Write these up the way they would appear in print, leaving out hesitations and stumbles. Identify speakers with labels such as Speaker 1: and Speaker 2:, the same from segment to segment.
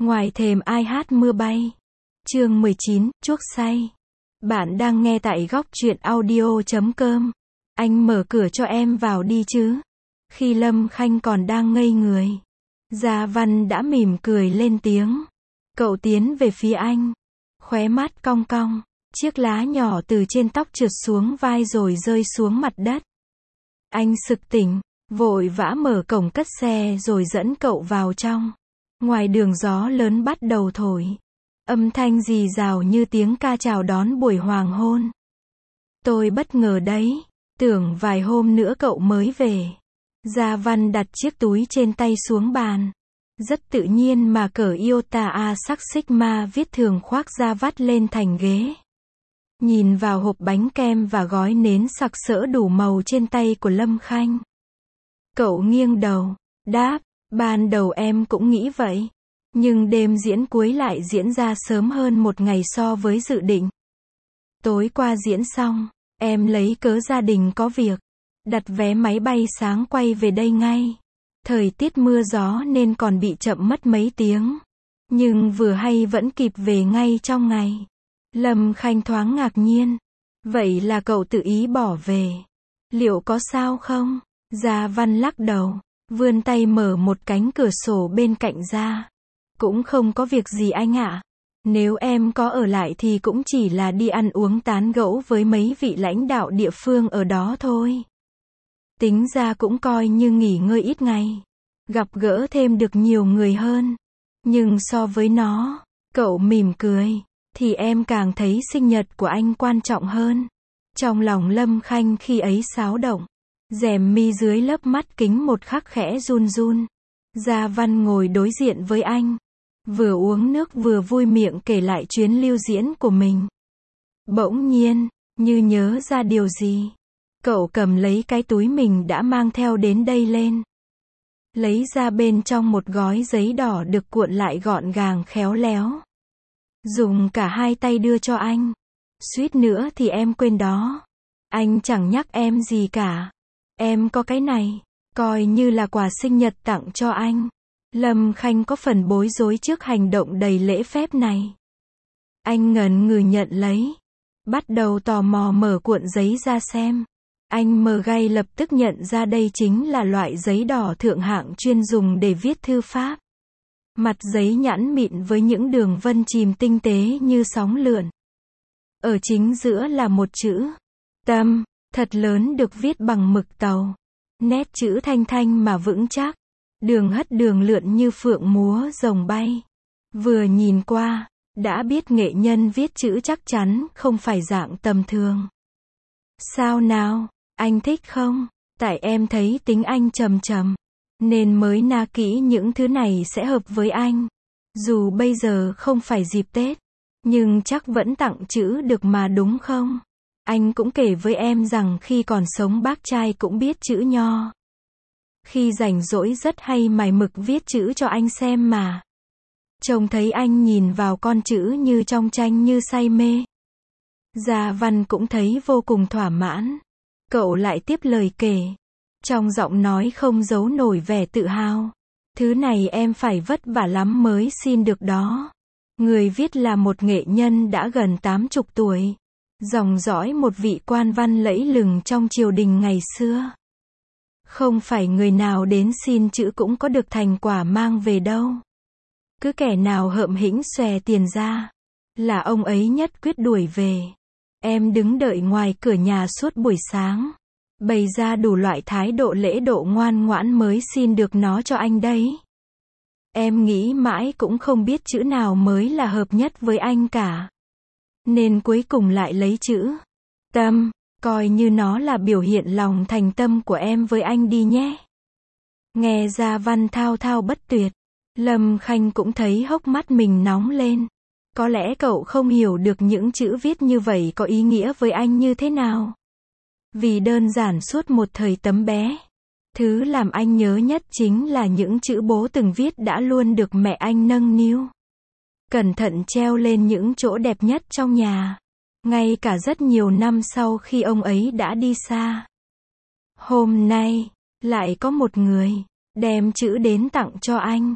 Speaker 1: Ngoài thềm ai hát mưa bay. Chương 19, chuốc say. Bạn đang nghe tại góc truyện audio.com. Anh mở cửa cho em vào đi chứ. Khi Lâm Khanh còn đang ngây người, Gia Văn đã mỉm cười lên tiếng. Cậu tiến về phía anh, khóe mắt cong cong, chiếc lá nhỏ từ trên tóc trượt xuống vai rồi rơi xuống mặt đất. Anh sực tỉnh, vội vã mở cổng cất xe rồi dẫn cậu vào trong. Ngoài đường gió lớn bắt đầu thổi, âm thanh rì rào như tiếng ca chào đón buổi hoàng hôn. Tôi bất ngờ đấy, tưởng vài hôm nữa cậu mới về. Gia Văn đặt chiếc túi trên tay xuống bàn. Rất tự nhiên mà cởi iota A sắc sigma viết thường khoác ra vắt lên thành ghế. Nhìn vào hộp bánh kem và gói nến sặc sỡ đủ màu trên tay của Lâm Khanh. Cậu nghiêng đầu, đáp, ban đầu em cũng nghĩ vậy. Nhưng đêm diễn cuối lại diễn ra sớm hơn một ngày so với dự định. Tối qua diễn xong, em lấy cớ gia đình có việc, đặt vé máy bay sáng quay về đây ngay. Thời tiết mưa gió nên còn bị chậm mất mấy tiếng. Nhưng vừa hay vẫn kịp về ngay trong ngày. Lâm Khanh thoáng ngạc nhiên. Vậy là cậu tự ý bỏ về. Liệu có sao không? Gia Văn lắc đầu, vươn tay mở một cánh cửa sổ bên cạnh ra. Cũng không có việc gì anh ạ. Nếu em có ở lại thì cũng chỉ là đi ăn uống tán gẫu với mấy vị lãnh đạo địa phương ở đó thôi. Tính ra cũng coi như nghỉ ngơi ít ngày. Gặp gỡ thêm được nhiều người hơn. Nhưng so với nó, cậu mỉm cười, thì em càng thấy sinh nhật của anh quan trọng hơn. Trong lòng Lâm Khanh khi ấy xáo động. Rèm mi dưới lớp mắt kính một khắc khẽ run run. Gia Văn ngồi đối diện với anh. Vừa uống nước vừa vui miệng kể lại chuyến lưu diễn của mình. Bỗng nhiên, như nhớ ra điều gì. Cậu cầm lấy cái túi mình đã mang theo đến đây lên. Lấy ra bên trong một gói giấy đỏ được cuộn lại gọn gàng khéo léo. Dùng cả hai tay đưa cho anh. Suýt nữa thì em quên đó. Anh chẳng nhắc em gì cả. Em có cái này, coi như là quà sinh nhật tặng cho anh. Lâm Khanh có phần bối rối trước hành động đầy lễ phép này. Anh ngần ngừ nhận lấy. Bắt đầu tò mò mở cuộn giấy ra xem. Anh mờ gay lập tức nhận ra đây chính là loại giấy đỏ thượng hạng chuyên dùng để viết thư pháp. Mặt giấy nhẵn mịn với những đường vân chìm tinh tế như sóng lượn. Ở chính giữa là một chữ Tâm, thật lớn được viết bằng mực tàu. Nét chữ thanh thanh mà vững chắc. Đường hất đường lượn như phượng múa rồng bay. Vừa nhìn qua, đã biết nghệ nhân viết chữ chắc chắn không phải dạng tầm thường. Sao nào, anh thích không? Tại em thấy tính anh trầm trầm, nên mới na kỹ những thứ này sẽ hợp với anh. Dù bây giờ không phải dịp Tết, nhưng chắc vẫn tặng chữ được mà đúng không? Anh cũng kể với em rằng khi còn sống bác trai cũng biết chữ nho. Khi rảnh rỗi rất hay mài mực viết chữ cho anh xem mà. Trông thấy anh nhìn vào con chữ như trong tranh như say mê. Gia Văn cũng thấy vô cùng thỏa mãn. Cậu lại tiếp lời kể. Trong giọng nói không giấu nổi vẻ tự hào. Thứ này em phải vất vả lắm mới xin được đó. Người viết là một nghệ nhân đã gần 80 tuổi. Dòng dõi một vị quan văn lẫy lừng trong triều đình ngày xưa. Không phải người nào đến xin chữ cũng có được thành quả mang về đâu. Cứ kẻ nào hợm hĩnh xòe tiền ra, là ông ấy nhất quyết đuổi về. Em đứng đợi ngoài cửa nhà suốt buổi sáng. Bày ra đủ loại thái độ lễ độ ngoan ngoãn mới xin được nó cho anh đấy. Em nghĩ mãi cũng không biết chữ nào mới là hợp nhất với anh cả. Nên cuối cùng lại lấy chữ Tâm, coi như nó là biểu hiện lòng thành tâm của em với anh đi nhé. Nghe Gia Văn thao thao bất tuyệt, Lâm Khanh cũng thấy hốc mắt mình nóng lên. Có lẽ cậu không hiểu được những chữ viết như vậy có ý nghĩa với anh như thế nào. Vì đơn giản suốt một thời tấm bé, thứ làm anh nhớ nhất chính là những chữ bố từng viết đã luôn được mẹ anh nâng niu. Cẩn thận treo lên những chỗ đẹp nhất trong nhà. Ngay cả rất nhiều năm sau khi ông ấy đã đi xa. Hôm nay, lại có một người đem chữ đến tặng cho anh.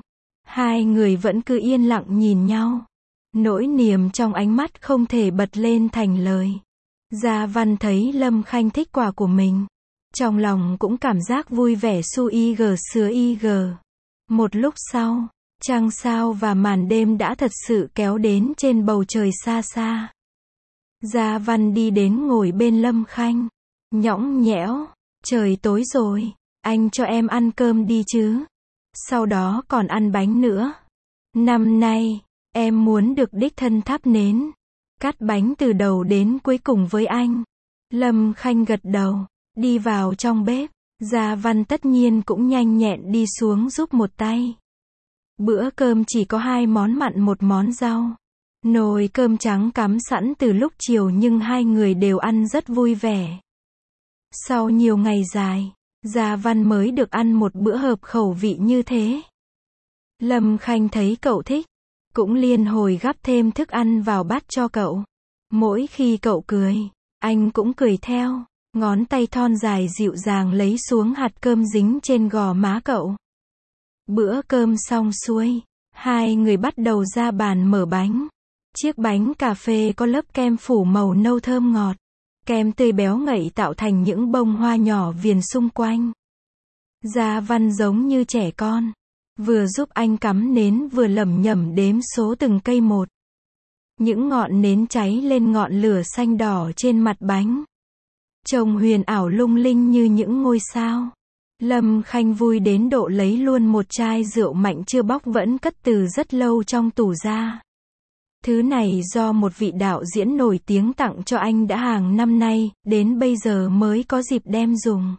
Speaker 1: Hai người vẫn cứ yên lặng nhìn nhau. Nỗi niềm trong ánh mắt không thể bật lên thành lời. Gia Văn thấy Lâm Khanh thích quà của mình. Trong lòng cũng cảm giác vui vẻ su ig sứa ig. Một lúc sau, trăng sao và màn đêm đã thật sự kéo đến trên bầu trời xa xa. Gia Văn đi đến ngồi bên Lâm Khanh. Nhõng nhẽo, trời tối rồi, anh cho em ăn cơm đi chứ. Sau đó còn ăn bánh nữa. Năm nay, em muốn được đích thân thắp nến. Cắt bánh từ đầu đến cuối cùng với anh. Lâm Khanh gật đầu, đi vào trong bếp. Gia Văn tất nhiên cũng nhanh nhẹn đi xuống giúp một tay. Bữa cơm chỉ có 2 món mặn 1 món rau. Nồi cơm trắng cắm sẵn từ lúc chiều nhưng hai người đều ăn rất vui vẻ. Sau nhiều ngày dài, Gia Văn mới được ăn một bữa hợp khẩu vị như thế. Lâm Khanh thấy cậu thích, cũng liên hồi gắp thêm thức ăn vào bát cho cậu. Mỗi khi cậu cười, anh cũng cười theo, ngón tay thon dài dịu dàng lấy xuống hạt cơm dính trên gò má cậu. Bữa cơm xong xuôi, hai người bắt đầu ra bàn mở bánh. Chiếc bánh cà phê có lớp kem phủ màu nâu thơm ngọt. Kem tươi béo ngậy tạo thành những bông hoa nhỏ viền xung quanh. Gia Văn giống như trẻ con, vừa giúp anh cắm nến vừa lẩm nhẩm đếm số từng cây một. Những ngọn nến cháy lên ngọn lửa xanh đỏ trên mặt bánh. Trông huyền ảo lung linh như những ngôi sao. Lâm Khanh vui đến độ lấy luôn một chai rượu mạnh chưa bóc vẫn cất từ rất lâu trong tủ ra. Thứ này do một vị đạo diễn nổi tiếng tặng cho anh đã hàng năm nay, đến bây giờ mới có dịp đem dùng.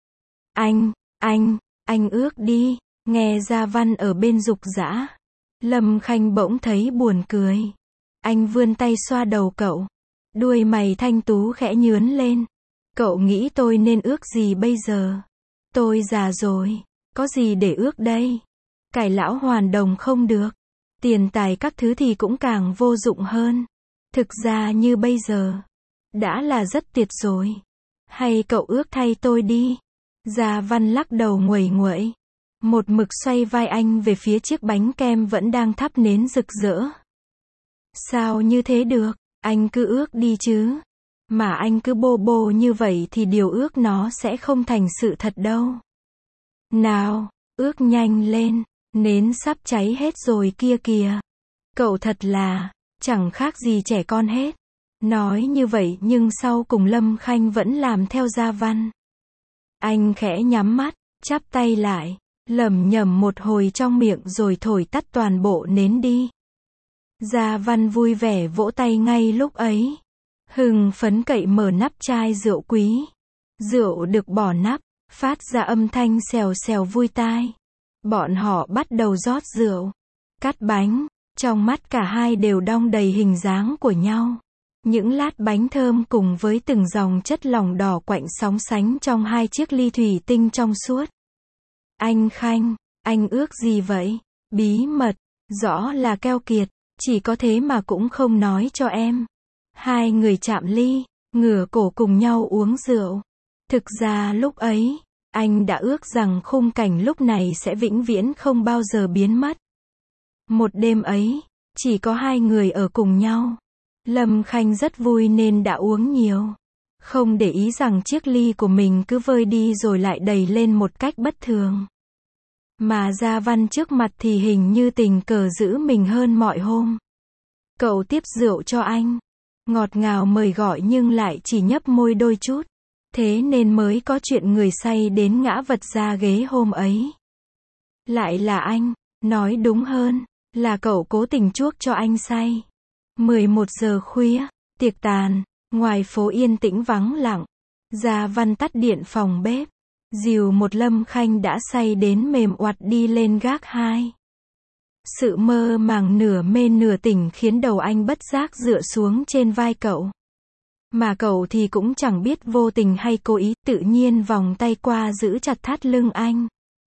Speaker 1: Anh ước đi, nghe Gia Văn ở bên giục giã. Lâm Khanh bỗng thấy buồn cười. Anh vươn tay xoa đầu cậu. Đuôi mày thanh tú khẽ nhướn lên. Cậu nghĩ tôi nên ước gì bây giờ? Tôi già rồi, có gì để ước đây? Cải lão hoàn đồng không được. Tiền tài các thứ thì cũng càng vô dụng hơn. Thực ra như bây giờ, đã là rất tuyệt rồi. Hay cậu ước thay tôi đi. Gia Văn lắc đầu nguẩy nguẩy. Một mực xoay vai anh về phía chiếc bánh kem vẫn đang thắp nến rực rỡ. Sao như thế được, anh cứ ước đi chứ. Mà anh cứ bô bô như vậy thì điều ước nó sẽ không thành sự thật đâu. Nào, ước nhanh lên, nến sắp cháy hết rồi kia kìa. Cậu thật là, chẳng khác gì trẻ con hết. Nói như vậy nhưng sau cùng Lâm Khanh vẫn làm theo Gia Văn. Anh khẽ nhắm mắt, chắp tay lại, lẩm nhẩm một hồi trong miệng rồi thổi tắt toàn bộ nến đi. Gia Văn vui vẻ vỗ tay ngay lúc ấy. Hưng phấn cậy mở nắp chai rượu quý. Rượu được bỏ nắp, phát ra âm thanh xèo xèo vui tai. Bọn họ bắt đầu rót rượu, cắt bánh, trong mắt cả hai đều đong đầy hình dáng của nhau. Những lát bánh thơm cùng với từng dòng chất lỏng đỏ quạnh sóng sánh trong hai chiếc ly thủy tinh trong suốt. Anh Khanh, anh ước gì vậy? Bí mật, rõ là keo kiệt, chỉ có thế mà cũng không nói cho em. Hai người chạm ly, ngửa cổ cùng nhau uống rượu. Thực ra lúc ấy, anh đã ước rằng khung cảnh lúc này sẽ vĩnh viễn không bao giờ biến mất. Một đêm ấy, chỉ có hai người ở cùng nhau. Lâm Khanh rất vui nên đã uống nhiều. Không để ý rằng chiếc ly của mình cứ vơi đi rồi lại đầy lên một cách bất thường. Mà Gia Văn trước mặt thì hình như tình cờ giữ mình hơn mọi hôm. Cậu tiếp rượu cho anh. Ngọt ngào mời gọi nhưng lại chỉ nhấp môi đôi chút. Thế nên mới có chuyện người say đến ngã vật ra ghế hôm ấy. Lại là anh, nói đúng hơn, là cậu cố tình chuốc cho anh say. 11 giờ khuya, tiệc tàn, ngoài phố yên tĩnh vắng lặng. Gia Văn tắt điện phòng bếp. Dìu một Lâm Khanh đã say đến mềm oặt đi lên gác 2. Sự mơ màng nửa mê nửa tỉnh khiến đầu anh bất giác dựa xuống trên vai cậu. Mà cậu thì cũng chẳng biết vô tình hay cố ý, tự nhiên vòng tay qua giữ chặt thắt lưng anh.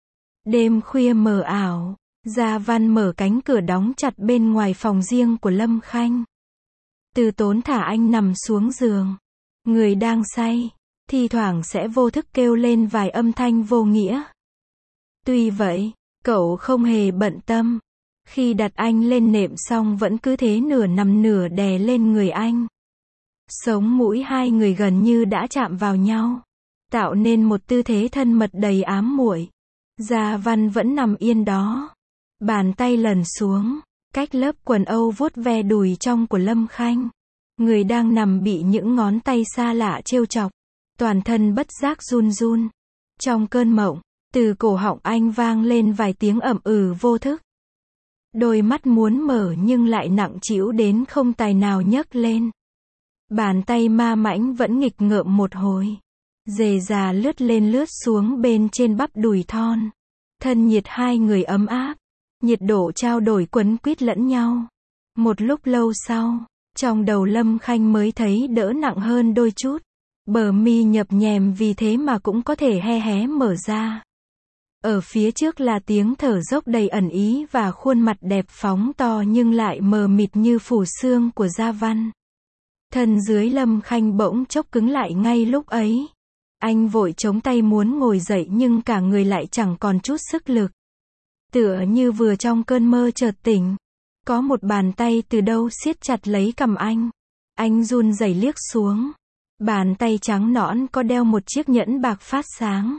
Speaker 1: Đêm khuya mờ ảo, Gia Văn mở cánh cửa đóng chặt bên ngoài phòng riêng của Lâm Khanh. Từ tốn thả anh nằm xuống giường. Người đang say, thi thoảng sẽ vô thức kêu lên vài âm thanh vô nghĩa. Tuy vậy, cậu không hề bận tâm. Khi đặt anh lên nệm xong vẫn cứ thế nửa nằm nửa đè lên người anh. Sống mũi hai người gần như đã chạm vào nhau, tạo nên một tư thế thân mật đầy ám muội. Gia Văn vẫn nằm yên đó. Bàn tay lần xuống, cách lớp quần âu vuốt ve đùi trong của Lâm Khanh. Người đang nằm bị những ngón tay xa lạ trêu chọc. Toàn thân bất giác run run. Trong cơn mộng, từ cổ họng anh vang lên vài tiếng ậm ừ vô thức. Đôi mắt muốn mở nhưng lại nặng trĩu đến không tài nào nhấc lên. Bàn tay ma mãnh vẫn nghịch ngợm một hồi. Rề rà lướt lên lướt xuống bên trên bắp đùi thon. Thân nhiệt hai người ấm áp. Nhiệt độ trao đổi quấn quýt lẫn nhau. Một lúc lâu sau, trong đầu Lâm Khanh mới thấy đỡ nặng hơn đôi chút. Bờ mi nhập nhèm vì thế mà cũng có thể hé hé mở ra. Ở phía trước là tiếng thở dốc đầy ẩn ý và khuôn mặt đẹp phóng to nhưng lại mờ mịt như phủ xương của Gia Văn. Thân dưới Lâm Khanh bỗng chốc cứng lại ngay lúc ấy. Anh vội chống tay muốn ngồi dậy nhưng cả người lại chẳng còn chút sức lực. Tựa như vừa trong cơn mơ chợt tỉnh. Có một bàn tay từ đâu siết chặt lấy cằm anh. Anh run rẩy liếc xuống. Bàn tay trắng nõn có đeo một chiếc nhẫn bạc phát sáng.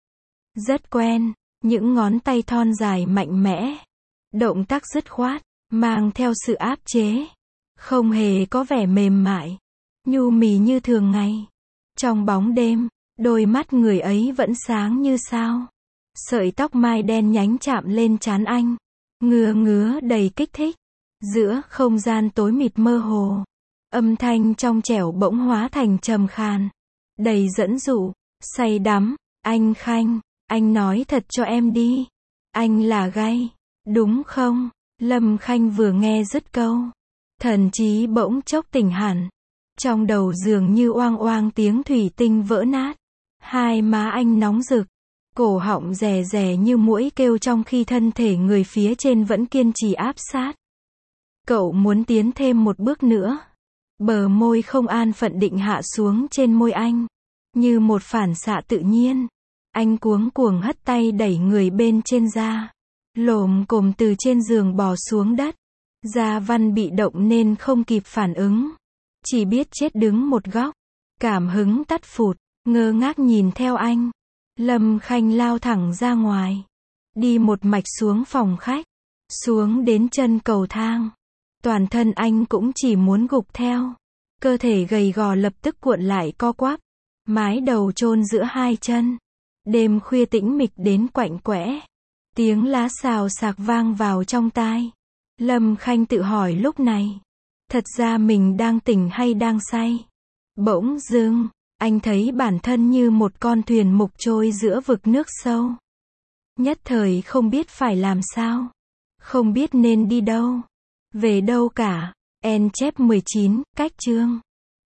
Speaker 1: Rất quen, những ngón tay thon dài mạnh mẽ. Động tác dứt khoát, mang theo sự áp chế. Không hề có vẻ mềm mại, nhu mì như thường ngày. Trong bóng đêm, đôi mắt người ấy vẫn sáng như sao. Sợi tóc mai đen nhánh chạm lên trán anh. Ngứa ngứa đầy kích thích. Giữa không gian tối mịt mơ hồ, âm thanh trong trẻo bỗng hóa thành trầm khàn. Đầy dẫn dụ, say đắm. Anh Khanh, anh nói thật cho em đi. Anh là gay, đúng không? Lâm Khanh vừa nghe dứt câu. Thần trí bỗng chốc tỉnh hẳn. Trong đầu dường như oang oang tiếng thủy tinh vỡ nát. Hai má anh nóng rực. Cổ họng rè rè như muỗi kêu trong khi thân thể người phía trên vẫn kiên trì áp sát. Cậu muốn tiến thêm một bước nữa. Bờ môi không an phận định hạ xuống trên môi anh. Như một phản xạ tự nhiên. Anh cuống cuồng hất tay đẩy người bên trên ra. Lồm cồm từ trên giường bò xuống đất. Gia Văn bị động nên không kịp phản ứng. Chỉ biết chết đứng một góc. Cảm hứng tắt phụt. Ngơ ngác nhìn theo anh. Lâm Khanh lao thẳng ra ngoài. Đi một mạch xuống phòng khách. Xuống đến chân cầu thang. Toàn thân anh cũng chỉ muốn gục theo. Cơ thể gầy gò lập tức cuộn lại co quắp. Mái đầu chôn giữa hai chân. Đêm khuya tĩnh mịch đến quạnh quẽ. Tiếng lá xào xạc vang vào trong tai. Lâm Khanh tự hỏi lúc này. Thật ra mình đang tỉnh hay đang say? Bỗng dưng, anh thấy bản thân như một con thuyền mục trôi giữa vực nước sâu. Nhất thời không biết phải làm sao. Không biết nên đi đâu. Về đâu cả. En chép 19, cách chương.